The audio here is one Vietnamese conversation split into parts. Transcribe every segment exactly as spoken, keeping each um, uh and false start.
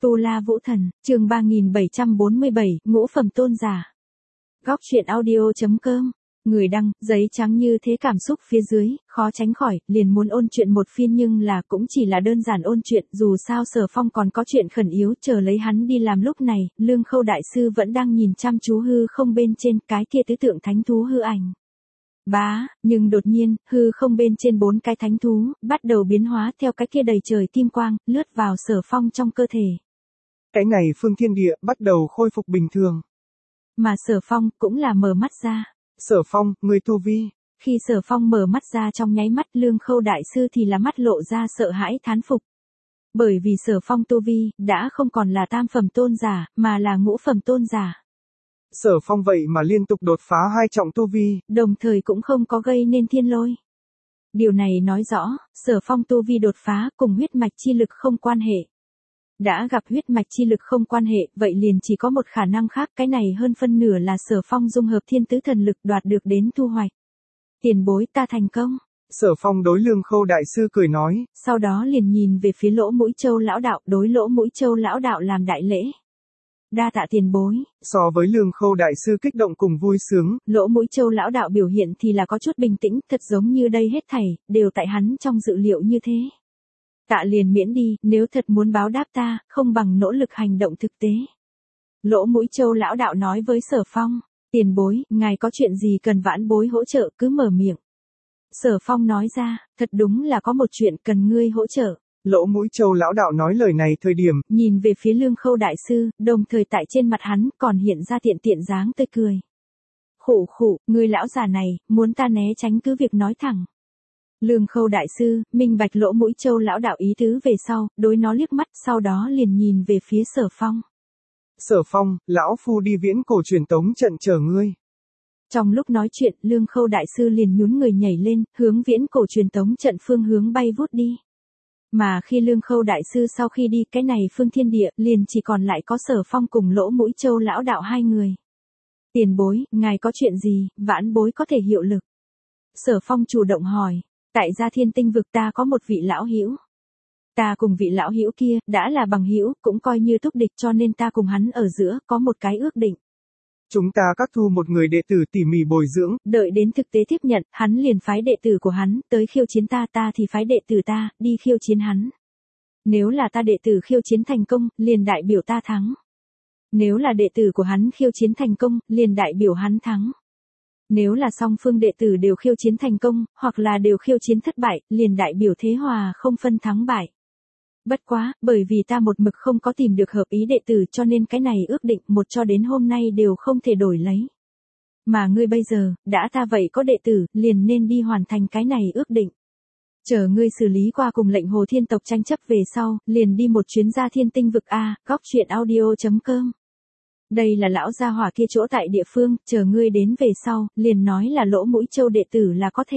Tu La Vũ Thần, chương ba nghìn bảy trăm bốn mươi bảy, ngũ phẩm tôn giả. Góc truyện audio chấm com. Người đăng, giấy trắng như thế cảm xúc phía dưới, khó tránh khỏi, liền muốn ôn chuyện một phiên nhưng là cũng chỉ là đơn giản ôn chuyện, dù sao Sở Phong còn có chuyện khẩn yếu chờ lấy hắn đi làm. Lúc này, Lương Khâu đại sư vẫn đang nhìn chăm chú hư không bên trên cái kia tứ tượng thánh thú hư ảnh. Bá, nhưng đột nhiên, hư không bên trên bốn cái thánh thú, bắt đầu biến hóa theo cái kia đầy trời kim quang, lướt vào Sở Phong trong cơ thể. Cái này phương thiên địa bắt đầu khôi phục bình thường. Mà Sở Phong cũng là mở mắt ra. Sở Phong, người tu vi. Khi Sở Phong mở mắt ra trong nháy mắt, Lương Khâu đại sư thì là mắt lộ ra sợ hãi thán phục. Bởi vì Sở Phong tu vi, đã không còn là tam phẩm tôn giả, mà là ngũ phẩm tôn giả. Sở Phong vậy mà liên tục đột phá hai trọng tu vi. Đồng thời cũng không có gây nên thiên lôi. Điều này nói rõ, Sở Phong tu vi đột phá cùng huyết mạch chi lực không quan hệ. Đã gặp huyết mạch chi lực không quan hệ, vậy liền chỉ có một khả năng khác, cái này hơn phân nửa là Sở Phong dung hợp thiên tứ thần lực đoạt được đến thu hoạch. Tiền bối, ta thành công. Sở Phong đối Lương Khâu đại sư cười nói. Sau đó liền nhìn về phía Lỗ Mũi Châu lão đạo, đối Lỗ Mũi Châu lão đạo làm đại lễ. Đa tạ tiền bối. So với Lương Khâu đại sư kích động cùng vui sướng, Lỗ Mũi Châu lão đạo biểu hiện thì là có chút bình tĩnh, thật giống như đây hết thảy đều tại hắn trong dự liệu như thế. Tạ liền miễn đi, nếu thật muốn báo đáp ta, không bằng nỗ lực hành động thực tế. Lỗ Mũi Châu lão đạo nói với Sở Phong, tiền bối, ngài có chuyện gì cần vãn bối hỗ trợ cứ mở miệng. Sở Phong nói ra, thật đúng là có một chuyện cần ngươi hỗ trợ. Lỗ Mũi Châu lão đạo nói lời này thời điểm, nhìn về phía Lương Khâu đại sư, đồng thời tại trên mặt hắn còn hiện ra tiện tiện dáng tươi cười. Khụ khụ, ngươi lão già này, muốn ta né tránh cứ việc nói thẳng. Lương Khâu đại sư, minh bạch Lỗ Mũi Châu lão đạo ý tứ về sau, đối nó liếc mắt, sau đó liền nhìn về phía Sở Phong. Sở Phong, lão phu đi viễn cổ truyền tống trận chờ ngươi. Trong lúc nói chuyện, Lương Khâu đại sư liền nhún người nhảy lên, hướng viễn cổ truyền tống trận phương hướng bay vút đi. Mà khi Lương Khâu đại sư sau khi đi, cái này phương thiên địa liền chỉ còn lại có Sở Phong cùng Lỗ Mũi Châu lão đạo hai người. Tiền bối, ngài có chuyện gì, vãn bối có thể hiệu lực? Sở Phong chủ động hỏi. Tại Gia Thiên Tinh vực ta có một vị lão hữu. Ta cùng vị lão hữu kia đã là bằng hữu, cũng coi như thúc địch, cho nên ta cùng hắn ở giữa có một cái ước định. Chúng ta các thu một người đệ tử tỉ mỉ bồi dưỡng, đợi đến thực tế tiếp nhận, hắn liền phái đệ tử của hắn tới khiêu chiến ta, ta thì phái đệ tử ta đi khiêu chiến hắn. Nếu là ta đệ tử khiêu chiến thành công, liền đại biểu ta thắng. Nếu là đệ tử của hắn khiêu chiến thành công, liền đại biểu hắn thắng. Nếu là song phương đệ tử đều khiêu chiến thành công, hoặc là đều khiêu chiến thất bại, liền đại biểu thế hòa không phân thắng bại. Bất quá, bởi vì ta một mực không có tìm được hợp ý đệ tử cho nên cái này ước định một cho đến hôm nay đều không thể đổi lấy. Mà ngươi bây giờ, đã ta vậy có đệ tử, liền nên đi hoàn thành cái này ước định. Chờ ngươi xử lý qua cùng lệnh Hồ Thiên tộc tranh chấp về sau, liền đi một chuyến Gia Thiên Tinh vực A, góc truyện audio chấm com. Đây là lão gia hỏa kia chỗ tại địa phương, chờ ngươi đến về sau, liền nói là Lỗ Mũi Châu đệ tử là có thể.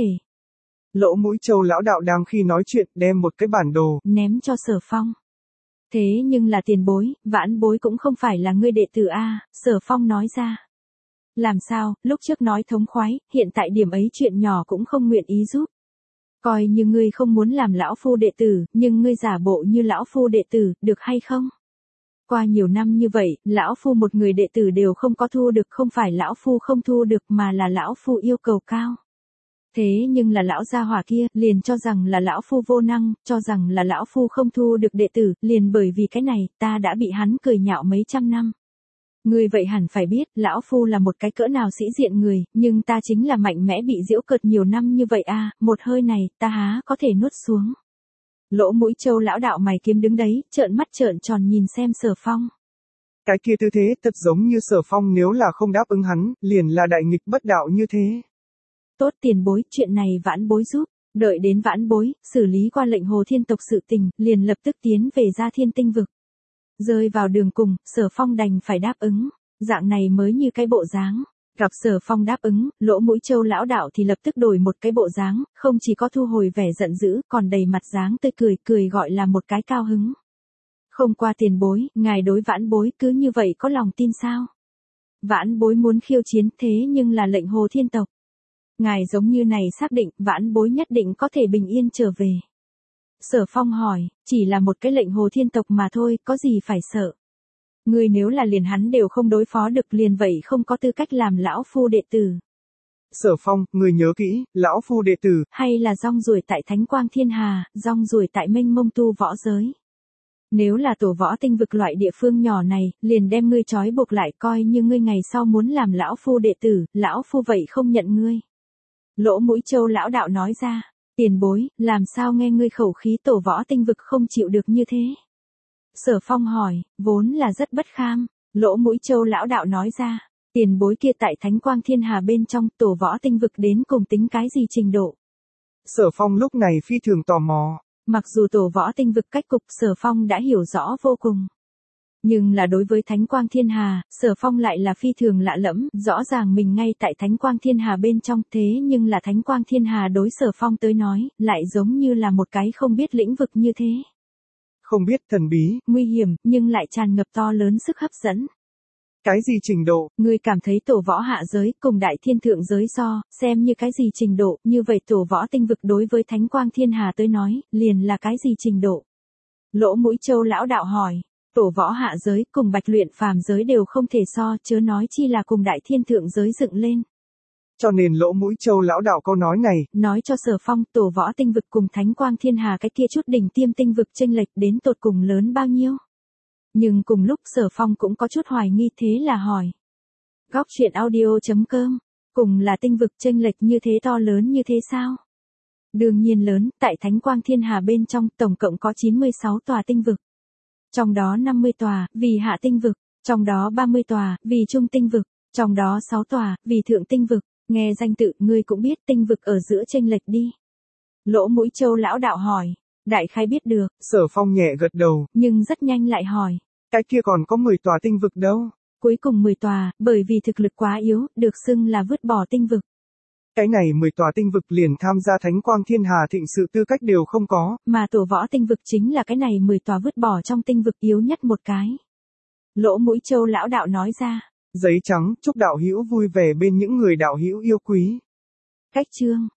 Lỗ Mũi Châu lão đạo đang khi nói chuyện đem một cái bản đồ ném cho Sở Phong. Thế nhưng là tiền bối, vãn bối cũng không phải là ngươi đệ tử A, Sở Phong nói ra. Làm sao, lúc trước nói thống khoái, hiện tại điểm ấy chuyện nhỏ cũng không nguyện ý giúp. Coi như ngươi không muốn làm lão phu đệ tử, nhưng ngươi giả bộ như lão phu đệ tử, được hay không? Qua nhiều năm như vậy, lão phu một người đệ tử đều không có thu được, không phải lão phu không thu được mà là lão phu yêu cầu cao. Thế nhưng là lão gia hỏa kia, liền cho rằng là lão phu vô năng, cho rằng là lão phu không thu được đệ tử, liền bởi vì cái này, ta đã bị hắn cười nhạo mấy trăm năm. Ngươi vậy hẳn phải biết, lão phu là một cái cỡ nào sĩ diện người, nhưng ta chính là mạnh mẽ bị giễu cợt nhiều năm như vậy a, một hơi này, ta há có thể nuốt xuống. Lỗ Mũi Châu lão đạo mày kiếm đứng đấy, trợn mắt trợn tròn nhìn xem Sở Phong. Cái kia tư thế thật giống như Sở Phong nếu là không đáp ứng hắn, liền là đại nghịch bất đạo như thế. Tốt tiền bối, chuyện này vãn bối giúp. Đợi đến vãn bối, xử lý qua lệnh Hồ Thiên tộc sự tình, liền lập tức tiến về Gia Thiên Tinh vực. Rơi vào đường cùng, Sở Phong đành phải đáp ứng. Dạng này mới như cái bộ dáng. Gặp Sở Phong đáp ứng, Lỗ Mũi Châu lão đạo thì lập tức đổi một cái bộ dáng, không chỉ có thu hồi vẻ giận dữ, còn đầy mặt dáng tươi cười, cười gọi là một cái cao hứng. Không qua tiền bối, ngài đối vãn bối cứ như vậy có lòng tin sao? Vãn bối muốn khiêu chiến thế nhưng là lệnh Hồ Thiên tộc. Ngài giống như này xác định, vãn bối nhất định có thể bình yên trở về. Sở Phong hỏi, chỉ là một cái lệnh hồ thiên tộc mà thôi, có gì phải sợ. Ngươi nếu là liền hắn đều không đối phó được liền vậy không có tư cách làm lão phu đệ tử. Sở Phong, người nhớ kỹ, lão phu đệ tử. Hay là rong ruổi tại Thánh Quang Thiên Hà, rong ruổi tại mênh mông tu võ giới. Nếu là tổ võ tinh vực loại địa phương nhỏ này, liền đem ngươi trói buộc lại coi như ngươi ngày sau muốn làm lão phu đệ tử, lão phu vậy không nhận ngươi. Lỗ Mũi Châu lão đạo nói ra, tiền bối, làm sao nghe ngươi khẩu khí tổ võ tinh vực không chịu được như thế. Sở Phong hỏi, vốn là rất bất kham. Lỗ Mũi Châu lão đạo nói ra, tiền bối kia tại Thánh Quang Thiên Hà bên trong tổ võ tinh vực đến cùng tính cái gì trình độ. Sở Phong lúc này phi thường tò mò. Mặc dù tổ võ tinh vực cách cục Sở Phong đã hiểu rõ vô cùng. Nhưng là đối với Thánh Quang Thiên Hà, Sở Phong lại là phi thường lạ lẫm, rõ ràng mình ngay tại Thánh Quang Thiên Hà bên trong thế nhưng là Thánh Quang Thiên Hà đối Sở Phong tới nói, lại giống như là một cái không biết lĩnh vực như thế. Không biết, thần bí, nguy hiểm, nhưng lại tràn ngập to lớn sức hấp dẫn. Cái gì trình độ? Ngươi cảm thấy tổ võ hạ giới cùng đại thiên thượng giới so, xem như cái gì trình độ, như vậy tổ võ tinh vực đối với Thánh Quang Thiên Hà tới nói, liền là cái gì trình độ? Lỗ Mũi Châu lão đạo hỏi, tổ võ hạ giới cùng bạch luyện phàm giới đều không thể so, chớ nói chi là cùng đại thiên thượng giới dựng lên. Cho nên Lỗ Mũi Châu lão đạo câu nói này, nói cho Sở Phong tổ võ tinh vực cùng Thánh Quang Thiên Hà cái kia chút đỉnh tiêm tinh vực chênh lệch đến tột cùng lớn bao nhiêu. Nhưng cùng lúc Sở Phong cũng có chút hoài nghi thế là hỏi. Góc truyện audio chấm com, cùng là tinh vực chênh lệch như thế to lớn như thế sao? Đương nhiên lớn, tại Thánh Quang Thiên Hà bên trong tổng cộng có chín mươi sáu tòa tinh vực. Trong đó năm mươi tòa, vì hạ tinh vực, trong đó ba mươi tòa, vì trung tinh vực, trong đó sáu tòa, vì thượng tinh vực. Nghe danh tự, ngươi cũng biết tinh vực ở giữa chênh lệch đi. Lỗ Mũi Châu lão đạo hỏi, đại khái biết được. Sở Phong nhẹ gật đầu, nhưng rất nhanh lại hỏi, cái kia còn có mười tòa tinh vực đâu? Cuối cùng mười tòa, bởi vì thực lực quá yếu, được xưng là vứt bỏ tinh vực. Cái này mười tòa tinh vực liền tham gia Thánh Quang Thiên Hà thịnh sự tư cách đều không có. Mà tổ võ tinh vực chính là cái này mười tòa vứt bỏ trong tinh vực yếu nhất một cái. Lỗ Mũi Châu lão đạo nói ra. Giấy trắng, chúc đạo hữu vui vẻ bên những người đạo hữu yêu quý. Cách chương